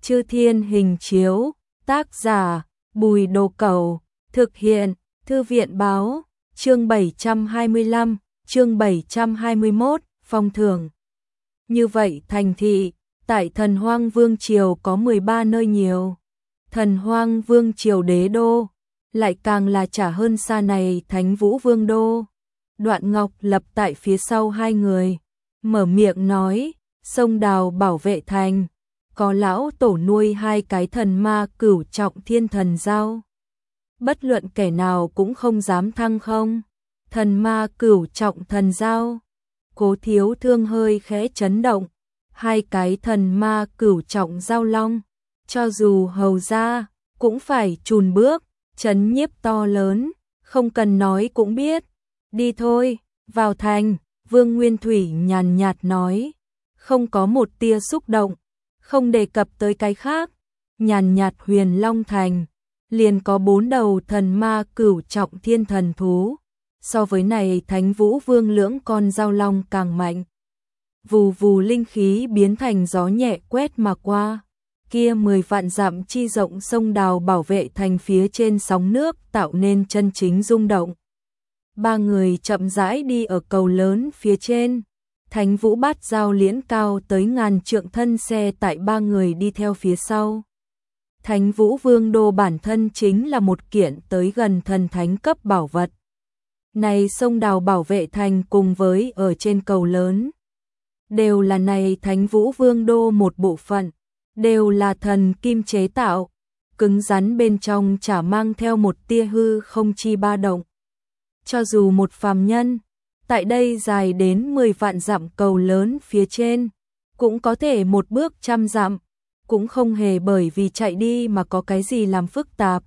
Chư Thiên Hình Chiếu, tác giả Bùi Đồ Cẩu, thực hiện Thư viện Báo, chương 725, chương 721, phong thưởng. Như vậy thành thị, tại Thần Hoang Vương Triều có 13 nơi nhiều. Thần Hoang Vương Triều đế đô, lại càng là trả hơn xa này Thánh Vũ Vương đô. Đoạn Ngọc lập tại phía sau hai người, mở miệng nói, sông Đào bảo vệ thành, có lão tổ nuôi hai cái thần ma cửu trọng thiên thần giao. Bất luận kẻ nào cũng không dám thăng không. Thần ma cửu trọng thần giao. Cố Thiếu Thương hơi khẽ chấn động. Hai cái thần ma cửu trọng giao long, cho dù hầu ra, cũng phải chùn bước, chấn nhiếp to lớn, không cần nói cũng biết. Đi thôi, vào thành, Vương Nguyên Thủy nhàn nhạt nói, không có một tia xúc động, không đề cập tới cái khác. Nhàn nhạt Huyền Long Thành, liền có 4 đầu thần ma cửu trọng thiên thần thú, so với này Thánh Vũ Vương lưỡng con giao long càng mạnh. Vù vù linh khí biến thành gió nhẹ quét mà qua, kia 10 vạn dặm chi rộng sông Đào bảo vệ thành phía trên sóng nước tạo nên chân chính rung động. Ba người chậm rãi đi ở cầu lớn phía trên, Thánh Vũ Bát Giao liễn cao tới ngàn trượng thân xe tại ba người đi theo phía sau. Thánh Vũ Vương đô bản thân chính là một kiện tới gần thần thánh cấp bảo vật. Này sông Đào bảo vệ thành cùng với ở trên cầu lớn, đều là này Thánh Vũ Vương đô một bộ phận, đều là thần kim chế tạo, cứng rắn bên trong chả mang theo một tia hư không chi ba động. Cho dù một phàm nhân, tại đây dài đến 10 vạn dặm cầu lớn phía trên, cũng có thể một bước 100 dặm, cũng không hề bởi vì chạy đi mà có cái gì làm phức tạp.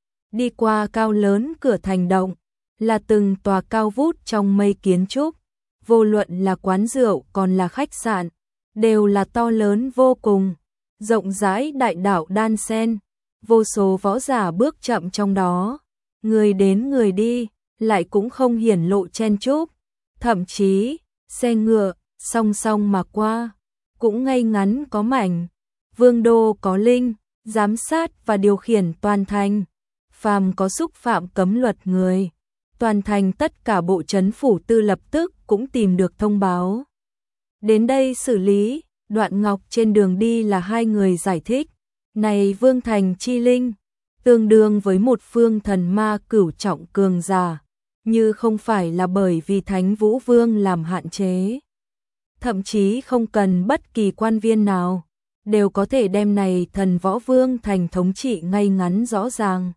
Đi qua cao lớn cửa thành động, là từng tòa cao vút trong mây kiến trúc, vô luận là quán rượu còn là khách sạn, đều là to lớn vô cùng, rộng rãi đại đạo đan xen, vô số võ giả bước chậm trong đó, người đến người đi, lại cũng không hiển lộ chen chúc, thậm chí, xe ngựa, song song mà qua, cũng ngay ngắn có mảnh. Vương đô có linh, giám sát và điều khiển toàn thành, phàm có xúc phạm cấm luật người, toàn thành tất cả bộ trấn phủ tư lập tức cũng tìm được thông báo. Đến đây xử lý, Đoạn Ngọc trên đường đi là hai người giải thích, này Vương thành chi linh, tương đương với một phương thần ma cửu trọng cường giả, như không phải là bởi vì Thánh Vũ Vương làm hạn chế. Thậm chí không cần bất kỳ quan viên nào, đều có thể đem này thần võ vương thành thống trị ngay ngắn rõ ràng.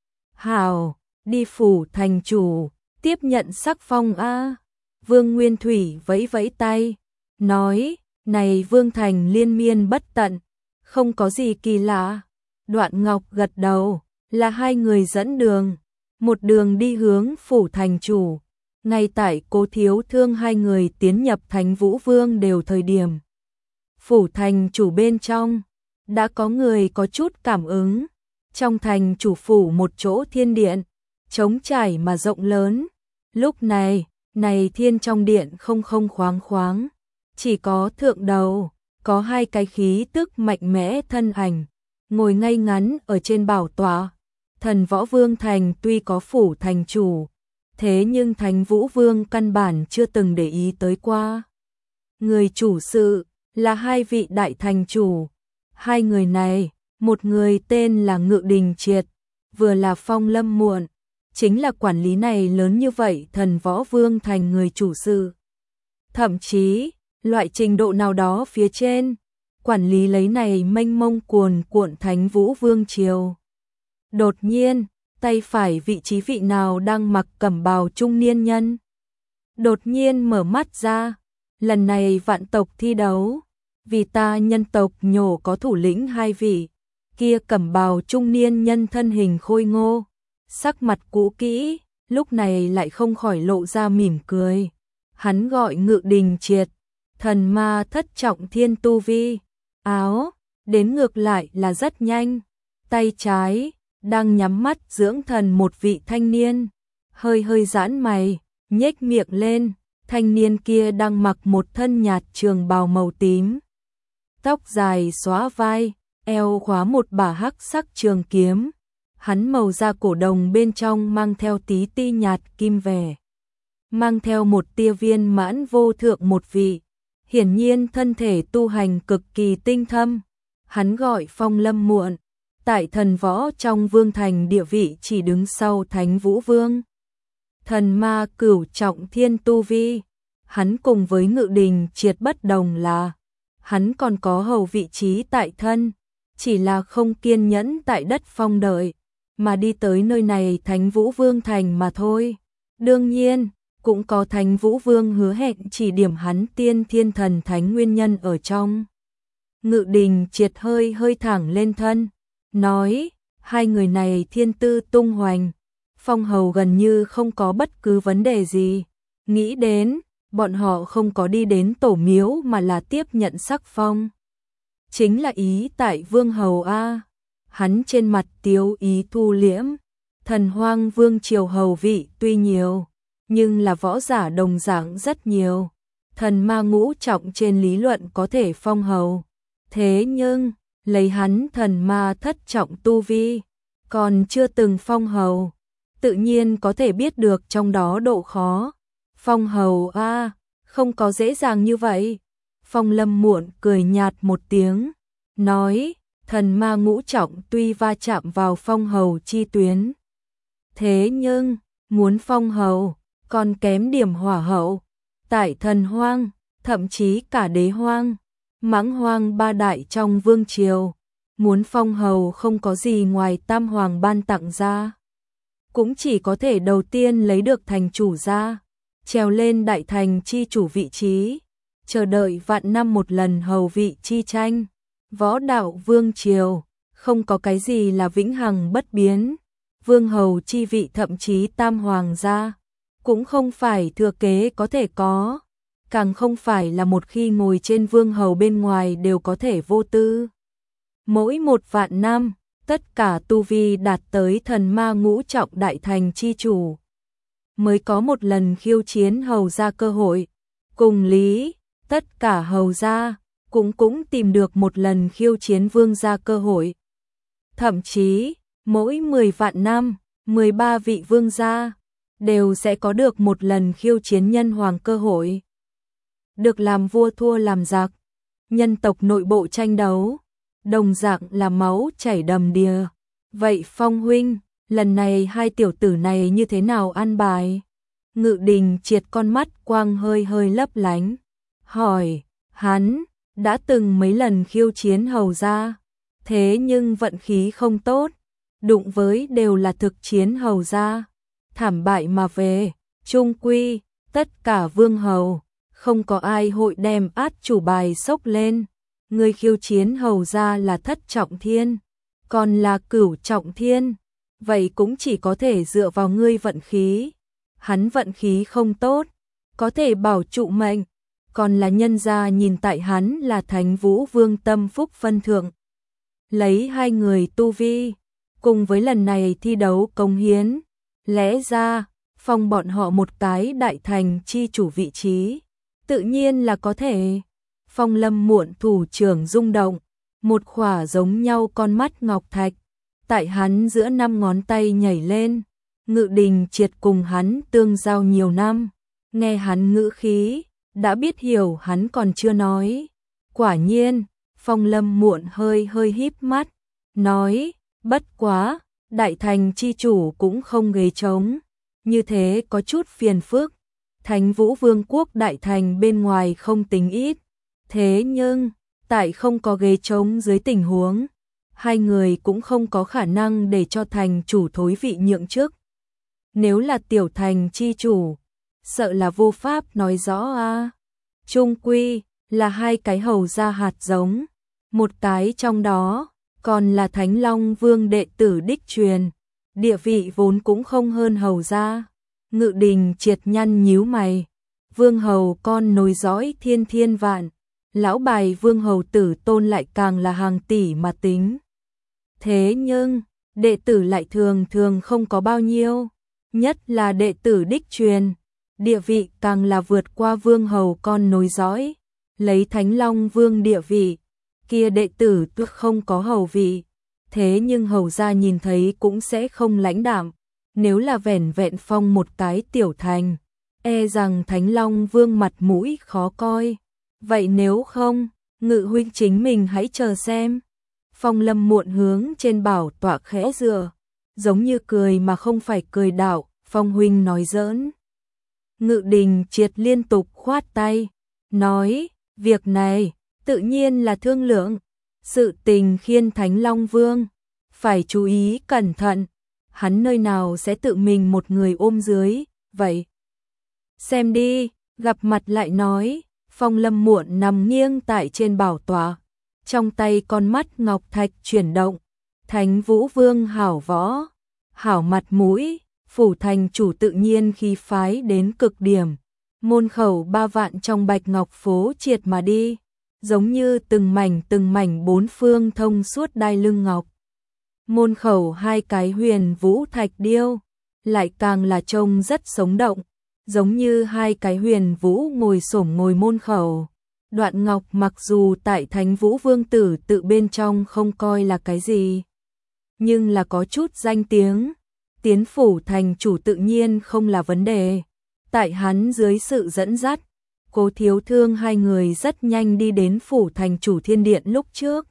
Hào, đi phủ thành chủ, tiếp nhận sắc phong a. Vương Nguyên Thủy vẫy vẫy tay, nói, này Vương thành liên miên bất tận, không có gì kỳ lạ. Đoạn Ngọc gật đầu, là hai người dẫn đường, một đường đi hướng phủ thành chủ. Ngay tại Cố Thiếu Thương hai người tiến nhập Thánh Vũ Vương đều thời điểm, phủ thành chủ bên trong, đã có người có chút cảm ứng. Trong thành chủ phủ một chỗ thiên điện, trống trải mà rộng lớn. Lúc này, này thiên trong điện không khoáng khoáng, chỉ có thượng đầu, có hai cái khí tức mạnh mẽ thân ảnh, ngồi ngay ngắn ở trên bảo tọa. Thần Võ Vương thành tuy có phủ thành chủ, thế nhưng Thánh Vũ Vương căn bản chưa từng để ý tới qua. Người chủ sự là hai vị đại thành chủ. Hai người này, một người tên là Ngự Đình Triệt, vừa là Phong Lâm Muộn, chính là quản lý này lớn như vậy Thần Võ Vương thành người chủ sự. Thậm chí, loại trình độ nào đó phía trên, quản lý lấy này mênh mông cuồn cuộn Thánh Vũ Vương triều. Đột nhiên, tay phải vị trí vị nào đang mặc cẩm bào trung niên nhân, đột nhiên mở mắt ra, lần này vạn tộc thi đấu, vì ta nhân tộc nhổ có thủ lĩnh hai vị, kia cẩm bào trung niên nhân thân hình khôi ngô, sắc mặt cũ kỹ, lúc này lại không khỏi lộ ra mỉm cười. Hắn gọi Ngự Đình Triệt, thần ma thất trọng thiên tu vi, áo, đến ngược lại là rất nhanh, tay trái, đang nhắm mắt dưỡng thần một vị thanh niên, hơi hơi giãn mày, nhếch miệng lên, thanh niên kia đang mặc một thân nhạt trường bào màu tím. Tóc dài xóa vai, eo khóa một bả hắc sắc trường kiếm. Hắn màu da cổ đồng bên trong mang theo tí ti nhạt kim vẻ, mang theo một tia viên mãn vô thượng một vị. Hiển nhiên thân thể tu hành cực kỳ tinh thâm. Hắn gọi Phong Lâm Muộn, tại thần võ trong vương thành địa vị chỉ đứng sau Thánh Vũ Vương. Thần ma cửu trọng thiên tu vi. Hắn cùng với Ngự Đình Triệt bất đồng là hắn còn có hầu vị trí tại thân, chỉ là không kiên nhẫn tại đất phong đợi, mà đi tới nơi này Thánh Vũ Vương thành mà thôi. Đương nhiên, cũng có Thánh Vũ Vương hứa hẹn chỉ điểm hắn tiên thiên thần thánh nguyên nhân ở trong. Ngự Đình Triệt hơi hơi thẳng lên thân, nói, hai người này thiên tư tung hoành, phong hầu gần như không có bất cứ vấn đề gì. Nghĩ đến, bọn họ không có đi đến tổ miếu mà là tiếp nhận sắc phong. Chính là ý tại Vương hầu a. Hắn trên mặt tiếu ý thu liễm. Thần Hoang Vương triều hầu vị tuy nhiều, nhưng là võ giả đồng dạng rất nhiều. Thần ma ngũ trọng trên lý luận có thể phong hầu. Thế nhưng, lấy hắn thần ma thất trọng tu vi, còn chưa từng phong hầu, tự nhiên có thể biết được trong đó độ khó. Phong hầu a, không có dễ dàng như vậy. Phong Lâm Muộn cười nhạt một tiếng, nói, thần ma ngũ trọng tuy va chạm vào phong hầu chi tuyến, thế nhưng, muốn phong hầu, còn kém điểm hỏa hậu. Tại thần hoang, thậm chí cả đế hoang, mãng hoang ba đại trong vương triều, muốn phong hầu không có gì ngoài tam hoàng ban tặng ra. Cũng chỉ có thể đầu tiên lấy được thành chủ ra, trèo lên đại thành chi chủ vị trí, chờ đợi vạn năm một lần hầu vị chi tranh. Võ đạo vương triều, không có cái gì là vĩnh hằng bất biến. Vương hầu chi vị thậm chí tam hoàng gia, cũng không phải thừa kế có thể có, càng không phải là một khi ngồi trên vương hầu bên ngoài đều có thể vô tư. Mỗi một vạn năm, tất cả tu vi đạt tới thần ma ngũ trọng đại thành chi chủ, mới có một lần khiêu chiến hầu gia cơ hội. Cùng lý, tất cả hầu gia cũng tìm được một lần khiêu chiến vương gia cơ hội. Thậm chí, mỗi 10 vạn năm, 13 vị vương gia đều sẽ có được một lần khiêu chiến nhân hoàng cơ hội. Được làm vua thua làm giặc, nhân tộc nội bộ tranh đấu, đồng dạng là máu chảy đầm đìa. Vậy Phong huynh, lần này hai tiểu tử này như thế nào an bài? Ngự Đình Triệt con mắt quang hơi hơi lấp lánh, hỏi, hắn đã từng mấy lần khiêu chiến hầu gia, thế nhưng vận khí không tốt, đụng với đều là thực chiến hầu gia, thảm bại mà về. Chung quy, tất cả vương hầu, không có ai hội đem át chủ bài xốc lên. Người khiêu chiến hầu gia là thất trọng thiên, còn là cửu trọng thiên, vậy cũng chỉ có thể dựa vào ngươi vận khí. Hắn vận khí không tốt, có thể bảo trụ mệnh, còn là nhân gia nhìn tại hắn là Thánh Vũ Vương tâm phúc phân thượng. Lấy hai người tu vi, cùng với lần này thi đấu cống hiến, lẽ ra, phong bọn họ một cái đại thành chi chủ vị trí, tự nhiên là có thể. Phong Lâm Muộn thủ trưởng rung động, một khỏa giống nhau con mắt ngọc thạch, tại hắn giữa 5 ngón tay nhảy lên. Ngự Đình Triệt cùng hắn tương giao nhiều năm, nghe hắn ngữ khí, đã biết hiểu hắn còn chưa nói. Quả nhiên, Phong Lâm Muộn hơi hơi híp mắt, nói, bất quá, đại thành chi chủ cũng không ghế trống, như thế có chút phiền phức. Thánh Vũ Vương quốc đại thành bên ngoài không tính ít, thế nhưng, tại không có ghế trống dưới tình huống, hai người cũng không có khả năng để cho thành chủ thối vị nhượng chức. Nếu là tiểu thành chi chủ, sợ là vô pháp nói rõ a. Chung quy là hai cái hầu gia hạt giống, một cái trong đó còn là Thánh Long Vương đệ tử đích truyền, địa vị vốn cũng không hơn hầu gia. Ngự Đình Triệt nhăn nhíu mày, vương hầu con nối dõi thiên thiên vạn, lão bài vương hầu tử tôn lại càng là hàng tỷ mà tính. Thế nhưng, đệ tử lại thường thường không có bao nhiêu, nhất là đệ tử đích truyền, địa vị càng là vượt qua vương hầu con nối dõi. Lấy Thánh Long Vương địa vị, kia đệ tử tuy không có hầu vị, thế nhưng hầu gia nhìn thấy cũng sẽ không lãnh đạm, nếu là vẻn vẹn phong một cái tiểu thành, e rằng Thánh Long Vương mặt mũi khó coi. Vậy nếu không, Ngự huynh chính mình hãy chờ xem. Phong Lâm Muộn hướng trên bảo tọa khẽ dựa, giống như cười mà không phải cười đạo, Phong huynh nói giỡn. Ngự Đình Triệt liên tục khoát tay, nói, việc này tự nhiên là thương lượng, sự tình khiên Thánh Long Vương phải chú ý cẩn thận, hắn nơi nào sẽ tự mình một người ôm dưới, vậy xem đi, gặp mặt lại nói. Phong Lâm Muộn nằm nghiêng tại trên bảo tọa, trong tay con mắt ngọc thạch chuyển động. Thánh Vũ Vương hảo võ, hảo mặt mũi, phủ thành chủ tự nhiên khí phái đến cực điểm. Môn khẩu 3 vạn trong bạch ngọc phố triệt mà đi, giống như từng mảnh bốn phương thông suốt đai lưng ngọc. Môn khẩu 2 cái huyền vũ thạch điêu, lại càng là trông rất sống động, giống như 2 cái huyền vũ ngồi xổm ngồi môn khẩu. Đoạn ngọc mặc dù tại Thánh Vũ Vương tử tự bên trong không coi là cái gì, nhưng là có chút danh tiếng, tiến phủ thành chủ tự nhiên không là vấn đề. Tại hắn dưới sự dẫn dắt, Cố Thiếu Thương hai người rất nhanh đi đến phủ thành chủ thiên điện lúc trước.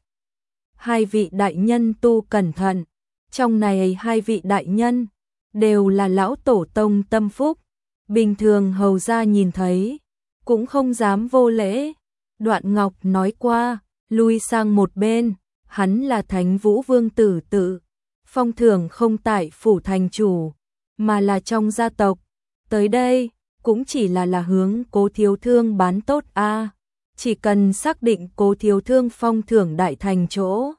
2 vị đại nhân tu cẩn thận, trong này 2 vị đại nhân đều là lão tổ tông tâm phúc, bình thường hầu gia nhìn thấy cũng không dám vô lễ. Đoạn Ngọc nói qua, lui sang một bên, hắn là Thánh Vũ Vương tử tự, phong thưởng không tại phủ thành chủ, mà là trong gia tộc. Tới đây, cũng chỉ là hướng Cố Thiếu Thương bán tốt a, chỉ cần xác định Cố Thiếu Thương phong thưởng đại thành chỗ,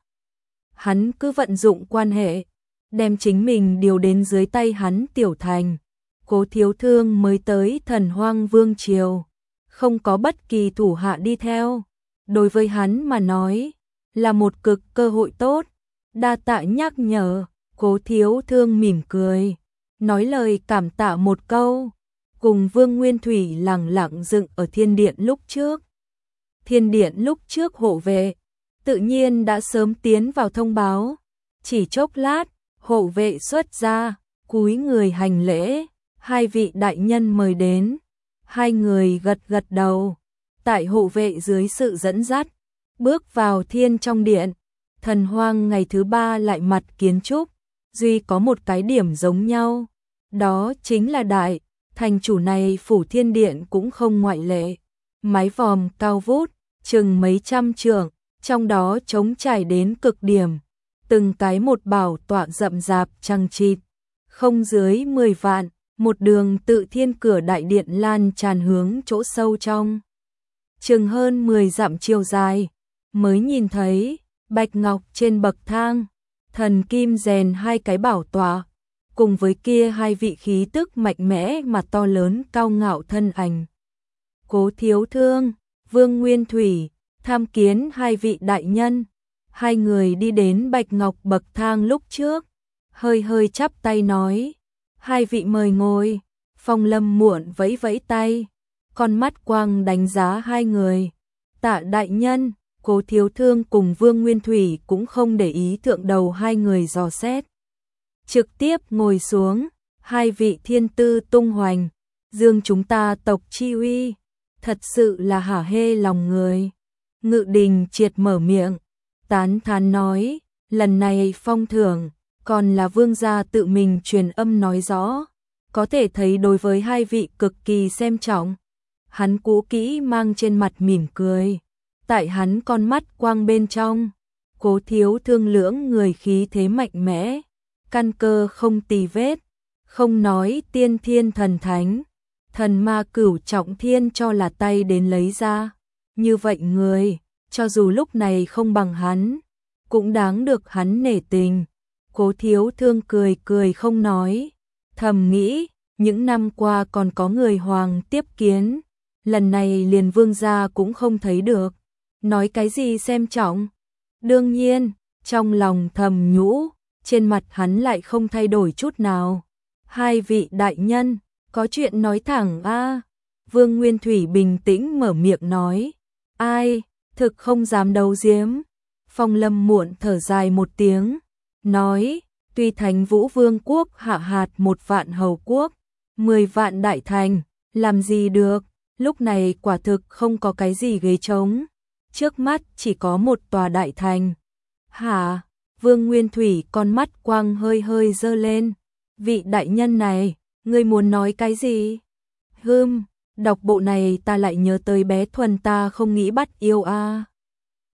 hắn cứ vận dụng quan hệ, đem chính mình điều đến dưới tay hắn tiểu thành. Cố Thiếu Thương mới tới Thần Hoang Vương triều, không có bất kỳ thủ hạ đi theo, đối với hắn mà nói là một cực cơ hội tốt. Đa tạ nhắc nhở. Cố Thiếu Thương mỉm cười, nói lời cảm tạ một câu, cùng Vương Nguyên Thủy lẳng lặng dựng ở thiên điện lúc trước. Thiên điện lúc trước hộ vệ tự nhiên đã sớm tiến vào thông báo, chỉ chốc lát, hộ vệ xuất ra, cúi người hành lễ. 2 vị đại nhân mời đến. 2 người gật gật đầu, tại hộ vệ dưới sự dẫn dắt, bước vào thiên trong điện. Thần Hoang ngày thứ 3 lại mặt kiến trúc, duy có một cái điểm giống nhau, đó chính là đại thành chủ này phủ thiên điện cũng không ngoại lệ. Mái vòm cao vút, chừng mấy trăm trượng, trong đó trống trải đến cực điểm, từng cái một bảo tọa rậm rạp chằng chịt, không dưới 10 vạn. Một đường tự thiên cửa đại điện lan tràn hướng chỗ sâu trong, chừng hơn 10 dặm chiều dài, mới nhìn thấy bạch ngọc trên bậc thang, thần kim rèn 2 cái bảo tọa, cùng với kia 2 vị khí tức mạnh mẽ mà to lớn cao ngạo thân ảnh. Cố Thiếu Thương, Vương Nguyên Thủy, tham kiến 2 vị đại nhân. 2 người đi đến bạch ngọc bậc thang lúc trước, hơi chắp tay nói, 2 vị mời ngồi. Phong Lâm Muộn vẫy vẫy tay, con mắt quang đánh giá 2 người. Tạ đại nhân. Cố Thiếu Thương cùng Vương Nguyên Thủy cũng không để ý thượng đầu 2 người dò xét, trực tiếp ngồi xuống. 2 vị thiên tư tung hoành, dương chúng ta tộc chi uy, thật sự là hả hê lòng người. Ngự Đình Triệt mở miệng, tán thán nói, lần này phong thưởng còn là vương gia tự mình truyền âm nói rõ, có thể thấy đối với 2 vị cực kỳ xem trọng. Hắn cũ kỹ mang trên mặt mỉm cười, tại hắn con mắt quang bên trong, Cố Thiếu Thương lưỡng người khí thế mạnh mẽ, căn cơ không tì vết, không nói tiên thiên thần thánh, thần ma cửu trọng thiên cho là tay đến lấy ra. Như vậy người, cho dù lúc này không bằng hắn, cũng đáng được hắn nể tình. Cố Thiếu Thương cười không nói, thầm nghĩ, những năm qua còn có người hoàng tiếp kiến, lần này liền vương gia cũng không thấy được, nói cái gì xem trọng. Đương nhiên, trong lòng thầm nhũ, trên mặt hắn lại không thay đổi chút nào. 2 vị đại nhân, có chuyện nói thẳng a. Vương Nguyên Thủy bình tĩnh mở miệng nói, ai, thực không dám đấu giếm. Phong Lâm muộn thở dài một tiếng, nói, tuy Thánh Vũ Vương quốc hạ hạt 1 vạn hầu quốc, 10 vạn đại thành, làm gì được, lúc này quả thực không có cái gì ghế trống, trước mắt chỉ có 1 tòa đại thành. Hả? Vương Nguyên Thủy con mắt quang hơi hơi dơ lên, vị đại nhân này, ngươi muốn nói cái gì? Đọc bộ này ta lại nhớ tới bé Thuần ta không nghĩ bắt yêu a.